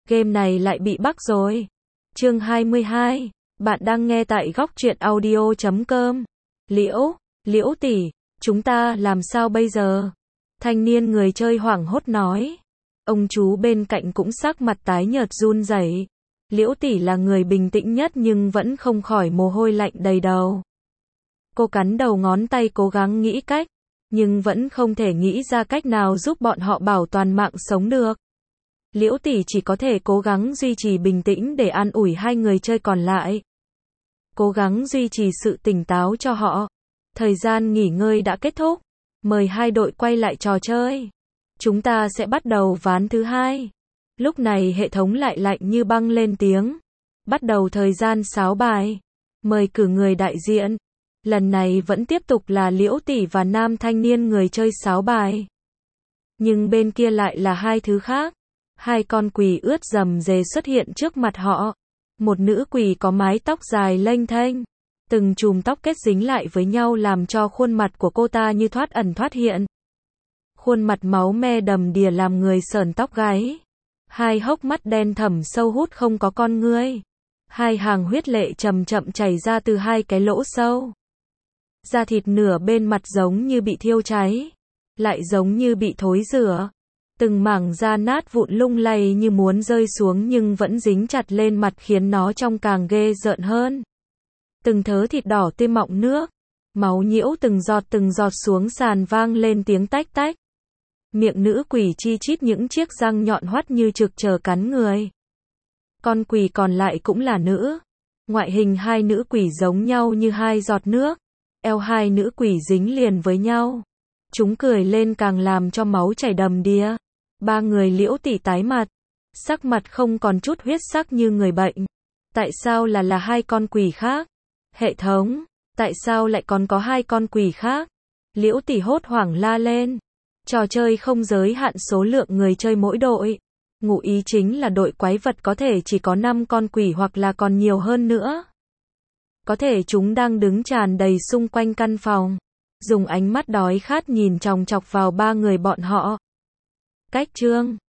Game này lại bị bug rồi. Chương 22. Bạn đang nghe tại góc truyện audio.com. Liễu tỷ, chúng ta làm sao bây giờ? Thanh niên người chơi hoảng hốt nói. Ông chú bên cạnh cũng sắc mặt tái nhợt run rẩy. Liễu tỷ là người bình tĩnh nhất nhưng vẫn không khỏi mồ hôi lạnh đầy đầu. Cô cắn đầu ngón tay cố gắng nghĩ cách, nhưng vẫn không thể nghĩ ra cách nào giúp bọn họ bảo toàn mạng sống được. Liễu tỷ chỉ có thể cố gắng duy trì bình tĩnh để an ủi hai người chơi còn lại. Cố gắng duy trì sự tỉnh táo cho họ. Thời gian nghỉ ngơi đã kết thúc. Mời hai đội quay lại trò chơi. Chúng ta sẽ bắt đầu ván thứ hai. Lúc này hệ thống lại lạnh như băng lên tiếng. Bắt đầu thời gian sáo bài. Mời cử người đại diện. Lần này vẫn tiếp tục là Liễu tỷ và nam thanh niên người chơi sáo bài. Nhưng bên kia lại là hai thứ khác. Hai con quỷ ướt rầm rề xuất hiện trước mặt họ. Một nữ quỷ có mái tóc dài lênh thênh. Từng chùm tóc kết dính lại với nhau làm cho khuôn mặt của cô ta như thoát ẩn thoát hiện. Khuôn mặt máu me đầm đìa làm người sởn tóc gáy. Hai hốc mắt đen thẳm sâu hút không có con ngươi. Hai hàng huyết lệ chậm chậm chảy ra từ hai cái lỗ sâu. Da thịt nửa bên mặt giống như bị thiêu cháy, lại giống như bị thối rữa. Từng mảng da nát vụn lung lay như muốn rơi xuống nhưng vẫn dính chặt lên mặt khiến nó trông càng ghê rợn hơn. Từng thớ thịt đỏ tươi mọng nước, máu nhiễu từng giọt xuống sàn vang lên tiếng tách tách. Miệng nữ quỷ chi chít những chiếc răng nhọn hoắt như trực chờ cắn người. Con quỷ còn lại cũng là nữ. Ngoại hình hai nữ quỷ giống nhau như hai giọt nước. Eo hai nữ quỷ dính liền với nhau. Chúng cười lên càng làm cho máu chảy đầm đìa. Ba người Liễu tỷ tái mặt. Sắc mặt không còn chút huyết sắc như người bệnh. Tại sao là hai con quỷ khác? Hệ thống, tại sao lại còn có hai con quỷ khác? Liễu tỷ hốt hoảng la lên. Trò chơi không giới hạn số lượng người chơi mỗi đội. Ngụ ý chính là đội quái vật có thể chỉ có 5 con quỷ hoặc là còn nhiều hơn nữa. Có thể chúng đang đứng tràn đầy xung quanh căn phòng. Dùng ánh mắt đói khát nhìn chòng chọc vào ba người bọn họ. Cách chương